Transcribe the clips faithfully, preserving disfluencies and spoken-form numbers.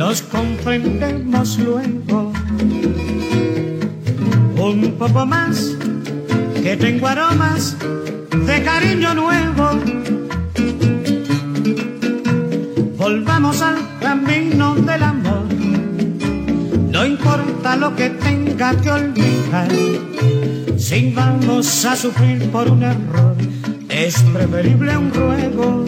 nos comprendemos luego. Un poco más, que tengo aromas de cariño nuevo. Volvamos al camino del amor, no importa lo que tenga que olvidar. Si vamos a sufrir por un error, es preferible un ruego.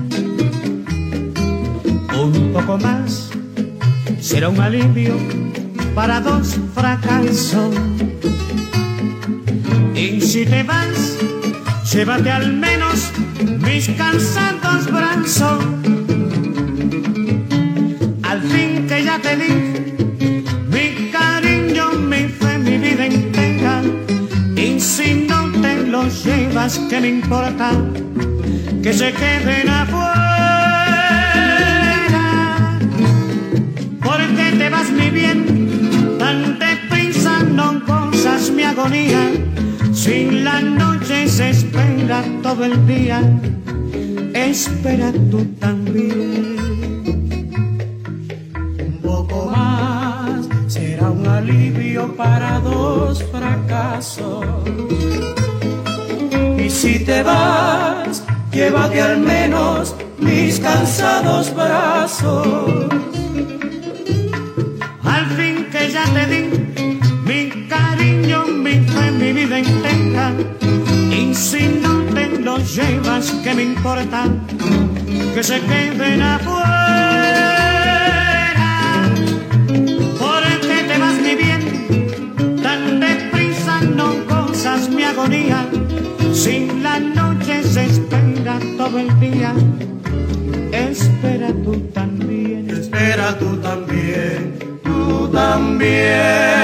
Un poco más será un alivio para dos fracasos. Y si te vas, llévate al menos mis cansados brazos. Al fin que ya te di mi cariño, mi fe, mi vida entera. Y si no te lo llevas, ¿qué me importa? Que se queden afuera. ¿Por qué te vas, mi bien? Tan deprisa no gozas mi agonía. Si la noche se espera todo el día, espera tú también. Un poco más será un alivio para dos fracasos. Y si te vas, llévate al menos mis cansados brazos. Al fin que ya te di mi cariño, mi fe, mi vida entera. Y si no te lo llevas, ¿qué me importa? Que se queden afuera. ¿Por qué te vas, mi bien? Tan deprisa no gozas mi agonía. Si la noche se espera todo el día, espera tú también. Espera tú también, tú también.